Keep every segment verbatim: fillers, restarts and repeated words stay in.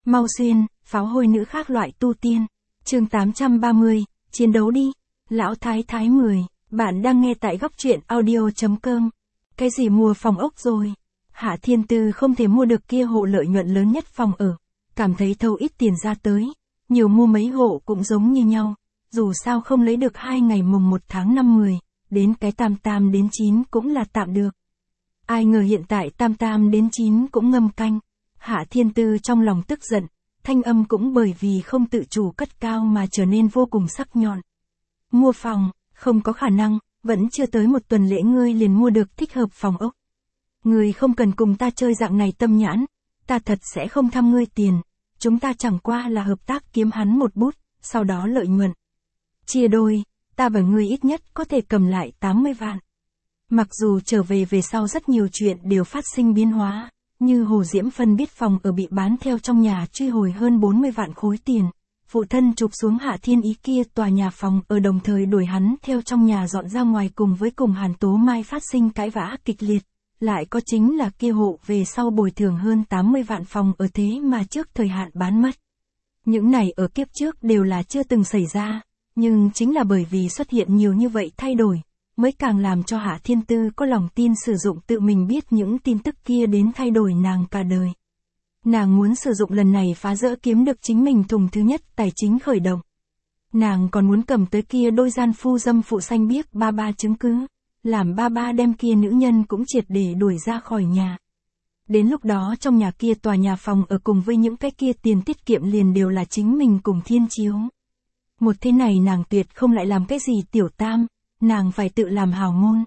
Mau xuyên, pháo hôi nữ khác loại tu tiên. Chương tám trăm ba mươi, chiến đấu đi. Lão Thái Thái mười, bạn đang nghe tại góc truyện audio.com. Cái gì mua phòng ốc rồi? Hạ Thiên Tư không thể mua được kia hộ lợi nhuận lớn nhất phòng ở. Cảm thấy thâu ít tiền ra tới. Nhiều mua mấy hộ cũng giống như nhau. Dù sao không lấy được hai ngày mùng một tháng năm mười, đến cái tam tam đến chín cũng là tạm được. Ai ngờ hiện tại tam tam đến chín cũng ngâm canh. Hạ Thiên Tư trong lòng tức giận, thanh âm cũng bởi vì không tự chủ cất cao mà trở nên vô cùng sắc nhọn. Mua phòng, không có khả năng, vẫn chưa tới một tuần lễ ngươi liền mua được thích hợp phòng ốc. Ngươi không cần cùng ta chơi dạng này tâm nhãn, ta thật sẽ không thăm ngươi tiền, chúng ta chẳng qua là hợp tác kiếm hắn một bút, sau đó lợi nhuận. Chia đôi, ta và ngươi ít nhất có thể cầm lại tám mươi vạn. Mặc dù trở về về sau rất nhiều chuyện đều phát sinh biến hóa, như Hồ Diễm Phân biết phòng ở bị bán theo trong nhà truy hồi hơn bốn mươi vạn khối tiền. Phụ thân chụp xuống Hạ Thiên Ý kia tòa nhà phòng ở đồng thời đuổi hắn theo trong nhà dọn ra ngoài cùng với cùng Hàn Tố Mai phát sinh cãi vã kịch liệt. Lại có chính là kia hộ về sau bồi thường hơn tám mươi vạn phòng ở thế mà trước thời hạn bán mất. Những này ở kiếp trước đều là chưa từng xảy ra, nhưng chính là bởi vì xuất hiện nhiều như vậy thay đổi, mới càng làm cho Hạ Thiên Tư có lòng tin sử dụng tự mình biết những tin tức kia đến thay đổi nàng cả đời. Nàng muốn sử dụng lần này phá rỡ kiếm được chính mình thùng thứ nhất tài chính khởi động. Nàng còn muốn cầm tới kia đôi gian phu dâm phụ xanh biếc ba ba chứng cứ, làm ba ba đem kia nữ nhân cũng triệt để đuổi ra khỏi nhà. Đến lúc đó trong nhà kia tòa nhà phòng ở cùng với những cái kia tiền tiết kiệm liền đều là chính mình cùng Thiên Chiếu. Một thế này nàng tuyệt không lại làm cái gì tiểu tam, nàng phải tự làm hào môn.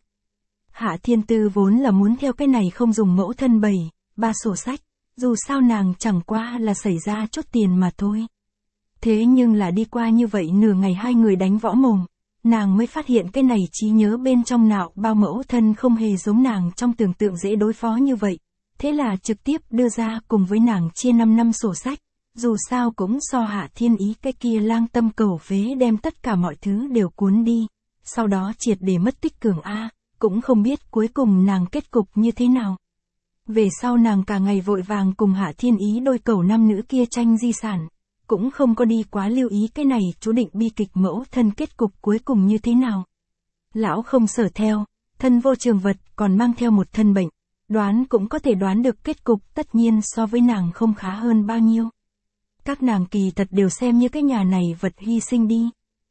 Hạ Thiên Tư vốn là muốn theo cái này không dùng mẫu thân bảy, ba sổ sách, dù sao nàng chẳng qua là xảy ra chút tiền mà thôi. Thế nhưng là đi qua như vậy nửa ngày hai người đánh võ mồm, nàng mới phát hiện cái này trí nhớ bên trong não bao mẫu thân không hề giống nàng trong tưởng tượng dễ đối phó như vậy. Thế là trực tiếp đưa ra cùng với nàng chia năm năm sổ sách, dù sao cũng so Hạ Thiên Ý cái kia lang tâm cầu phế đem tất cả mọi thứ đều cuốn đi. Sau đó triệt để mất tích cường A, cũng không biết cuối cùng nàng kết cục như thế nào. Về sau nàng cả ngày vội vàng cùng Hạ Thiên Ý đôi cẩu nam nữ kia tranh di sản, cũng không có đi quá lưu ý cái này chú định bi kịch mẫu thân kết cục cuối cùng như thế nào. Lão không sở theo, thân vô trường vật còn mang theo một thân bệnh, đoán cũng có thể đoán được kết cục tất nhiên so với nàng không khá hơn bao nhiêu. Các nàng kỳ thật đều xem như cái nhà này vật hy sinh đi.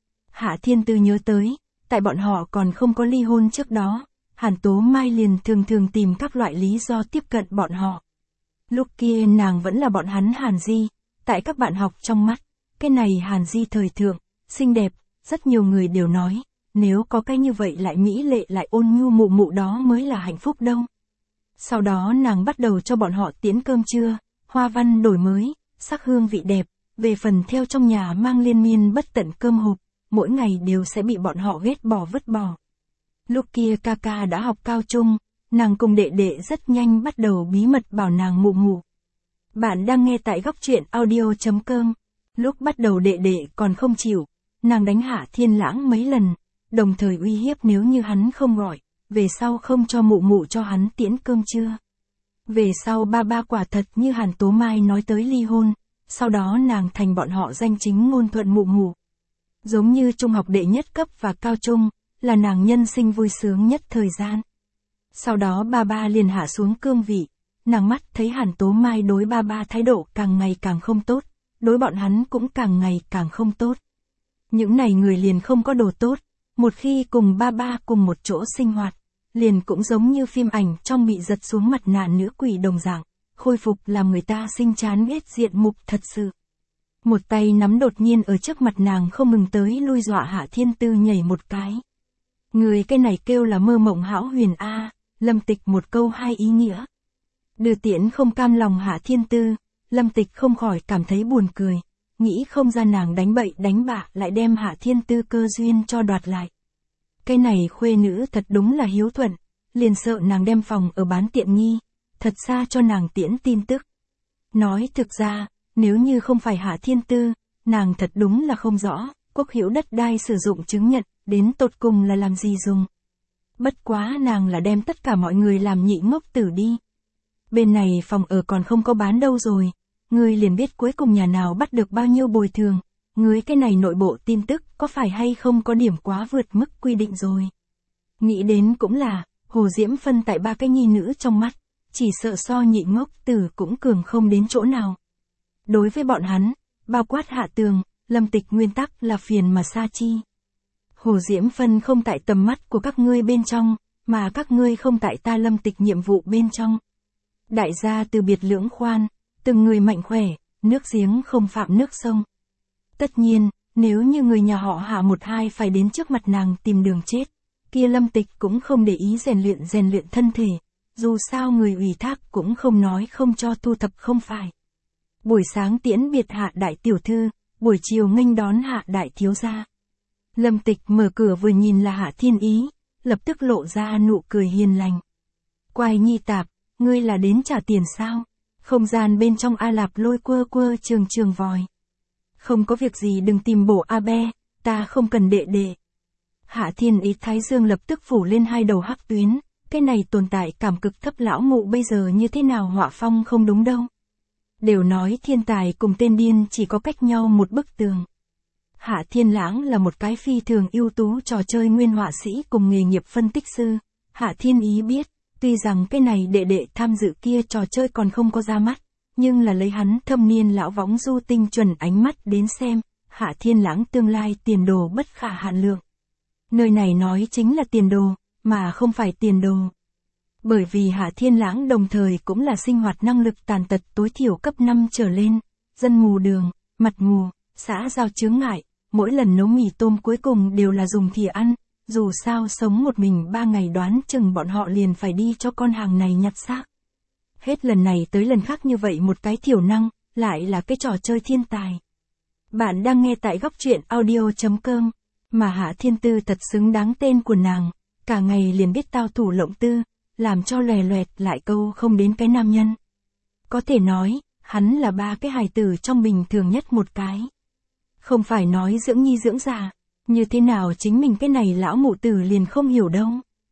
Hạ Thiên Tư nhớ tới, tại bọn họ còn không có ly hôn trước đó, Hàn Tố Mai liền thường thường tìm các loại lý do tiếp cận bọn họ. Lúc kia nàng vẫn là bọn hắn Hàn Di, tại các bạn học trong mắt, cái này Hàn Di thời thượng, xinh đẹp, rất nhiều người đều nói, nếu có cái như vậy lại mỹ lệ lại ôn nhu mụ mụ đó mới là hạnh phúc đâu. Sau đó nàng bắt đầu cho bọn họ tiễn cơm trưa, hoa văn đổi mới, sắc hương vị đẹp, về phần theo trong nhà mang liên miên bất tận cơm hộp, mỗi ngày đều sẽ bị bọn họ ghét bỏ vứt bỏ. Lúc kia ca ca đã học cao trung, nàng cùng đệ đệ rất nhanh bắt đầu bí mật bảo nàng mụ mụ. Bạn đang nghe tại góc truyện audio.com. Lúc bắt đầu đệ đệ còn không chịu, nàng đánh Hạ Thiên Lãng mấy lần, đồng thời uy hiếp nếu như hắn không gọi, về sau không cho mụ mụ cho hắn tiễn cơm trưa. Về sau ba ba quả thật như Hàn Tố Mai nói tới ly hôn, sau đó nàng thành bọn họ danh chính ngôn thuận mụ mụ. Giống như trung học đệ nhất cấp và cao trung, là nàng nhân sinh vui sướng nhất thời gian. Sau đó ba ba liền hạ xuống cương vị, nàng mắt thấy Hàn Tố Mai đối ba ba thái độ càng ngày càng không tốt, đối bọn hắn cũng càng ngày càng không tốt. Những này người liền không có đồ tốt, một khi cùng ba ba cùng một chỗ sinh hoạt, liền cũng giống như phim ảnh trong bị giật xuống mặt nạ nữ quỷ đồng dạng, khôi phục làm người ta sinh chán ghét diện mục thật sự. Một tay nắm đột nhiên ở trước mặt nàng không ngừng tới lui dọa Hạ Thiên Tư nhảy một cái. Người cái này kêu là mơ mộng hão huyền A, Lâm Tịch một câu hai ý nghĩa. Đưa tiễn không cam lòng Hạ Thiên Tư, Lâm Tịch không khỏi cảm thấy buồn cười, nghĩ không ra nàng đánh bậy đánh bạ lại đem Hạ Thiên Tư cơ duyên cho đoạt lại. Cái này khuê nữ thật đúng là hiếu thuận, liền sợ nàng đem phòng ở bán tiện nghi, thật xa cho nàng tiễn tin tức. Nói thực ra, nếu như không phải Hạ Thiên Tư, nàng thật đúng là không rõ, quốc hữu đất đai sử dụng chứng nhận, đến tột cùng là làm gì dùng. Bất quá nàng là đem tất cả mọi người làm nhị ngốc tử đi. Bên này phòng ở còn không có bán đâu rồi, ngươi liền biết cuối cùng nhà nào bắt được bao nhiêu bồi thường, ngươi cái này nội bộ tin tức có phải hay không có điểm quá vượt mức quy định rồi. Nghĩ đến cũng là, Hồ Diễm Phân tại ba cái nhi nữ trong mắt, chỉ sợ so nhị ngốc tử cũng cường không đến chỗ nào. Đối với bọn hắn, bao quát Hạ Tường, Lâm Tịch nguyên tắc là phiền mà xa chi. Hồ Diễm Phân không tại tầm mắt của các ngươi bên trong, mà các ngươi không tại ta Lâm Tịch nhiệm vụ bên trong. Đại gia từ biệt lưỡng khoan, từng người mạnh khỏe, nước giếng không phạm nước sông. Tất nhiên, nếu như người nhà họ Hạ một hai phải đến trước mặt nàng tìm đường chết, kia Lâm Tịch cũng không để ý rèn luyện rèn luyện thân thể, dù sao người ủy thác cũng không nói không cho thu thập không phải. Buổi sáng tiễn biệt Hạ đại tiểu thư, buổi chiều nghênh đón Hạ đại thiếu gia. Lâm Tịch mở cửa vừa nhìn là Hạ Thiên Ý, lập tức lộ ra nụ cười hiền lành. Quài nhi tạp, ngươi là đến trả tiền sao? Không gian bên trong A Lạp lôi quơ quơ trường trường vòi. Không có việc gì đừng tìm bổ A Be, ta không cần đệ đệ. Hạ Thiên Ý thái dương lập tức phủ lên hai đầu hắc tuyến, cái này tồn tại cảm cực thấp lão mụ bây giờ như thế nào họa phong không đúng đâu. Đều nói thiên tài cùng tên điên chỉ có cách nhau một bức tường. Hạ Thiên Lãng là một cái phi thường ưu tú trò chơi nguyên họa sĩ cùng nghề nghiệp phân tích sư. Hạ Thiên Ý biết, tuy rằng cái này đệ đệ tham dự kia trò chơi còn không có ra mắt, nhưng là lấy hắn thâm niên lão võng du tinh chuẩn ánh mắt đến xem, Hạ Thiên Lãng tương lai tiền đồ bất khả hạn lượng. Nơi này nói chính là tiền đồ, mà không phải tiền đồ. Bởi vì Hạ Thiên Lãng đồng thời cũng là sinh hoạt năng lực tàn tật tối thiểu cấp năm trở lên, dân mù đường, mặt mù, xã giao chướng ngại, mỗi lần nấu mì tôm cuối cùng đều là dùng thìa ăn, dù sao sống một mình ba ngày đoán chừng bọn họ liền phải đi cho con hàng này nhặt xác. Hết lần này tới lần khác như vậy một cái thiểu năng, lại là cái trò chơi thiên tài. Bạn đang nghe tại góc truyện audio chấm com, mà Hạ Thiên Tư thật xứng đáng tên của nàng, cả ngày liền biết tao thủ lộng tư, làm cho lòe loẹt lại câu không đến cái nam nhân. Có thể nói, hắn là ba cái hài tử trong bình thường nhất một cái. Không phải nói dưỡng nhi dưỡng già, như thế nào chính mình cái này lão mụ tử liền không hiểu đâu.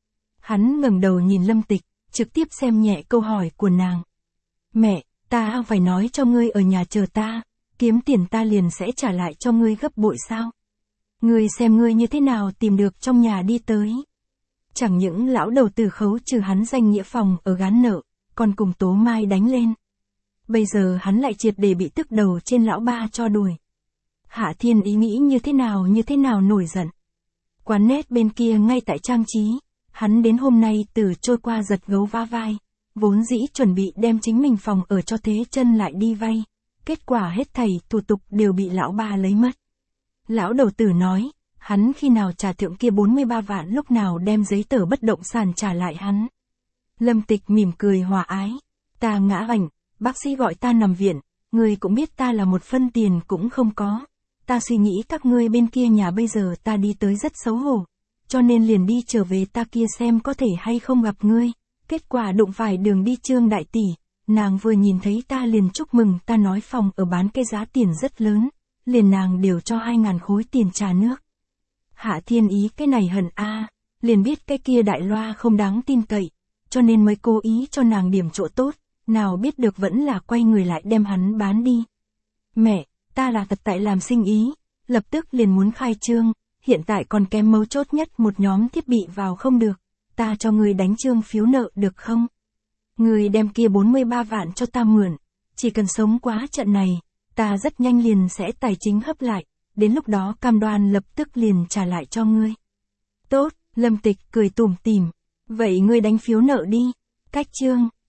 Hắn ngẩng đầu nhìn Lâm Tịch, trực tiếp xem nhẹ câu hỏi của nàng. Mẹ, ta phải nói cho ngươi ở nhà chờ ta, kiếm tiền ta liền sẽ trả lại cho ngươi gấp bội sao? Ngươi xem ngươi như thế nào tìm được trong nhà đi tới. Chẳng những lão đầu tử khấu trừ hắn danh nghĩa phòng ở gán nợ, còn cùng Tố Mai đánh lên. Bây giờ hắn lại triệt để bị tức đầu trên lão ba cho đuổi. Hạ Thiên Ý nghĩ như thế nào như thế nào nổi giận. Quán nét bên kia ngay tại trang trí, hắn đến hôm nay từ trôi qua giật gấu vá vai, vốn dĩ chuẩn bị đem chính mình phòng ở cho thế chân lại đi vay, kết quả hết thảy thủ tục đều bị lão ba lấy mất. Lão đầu tử nói, hắn khi nào trả thượng kia bốn mươi ba vạn lúc nào đem giấy tờ bất động sản trả lại hắn. Lâm Tịch mỉm cười hòa ái, ta ngã ảnh, bác sĩ gọi ta nằm viện, người cũng biết ta là một phân tiền cũng không có. Ta suy nghĩ các ngươi bên kia nhà bây giờ ta đi tới rất xấu hổ, cho nên liền đi trở về ta kia xem có thể hay không gặp ngươi. Kết quả đụng phải đường đi Trương đại tỷ, nàng vừa nhìn thấy ta liền chúc mừng, ta nói phòng ở bán cái giá tiền rất lớn, liền nàng đều cho hai ngàn khối tiền trà nước. Hạ Thiên Ý cái này hận a, liền biết cái kia đại loa không đáng tin cậy, cho nên mới cố ý cho nàng điểm chỗ tốt, nào biết được vẫn là quay người lại đem hắn bán đi. Mẹ, ta là thật tại làm sinh ý, lập tức liền muốn khai trương, hiện tại còn kém mấu chốt nhất một nhóm thiết bị vào không được, ta cho người đánh trương phiếu nợ được không? Người đem kia bốn mươi ba vạn cho ta mượn, chỉ cần sống quá trận này, ta rất nhanh liền sẽ tài chính hấp lại, đến lúc đó cam đoan lập tức liền trả lại cho ngươi. Tốt, Lâm Tịch cười tủm tỉm, vậy ngươi đánh phiếu nợ đi, cách trương.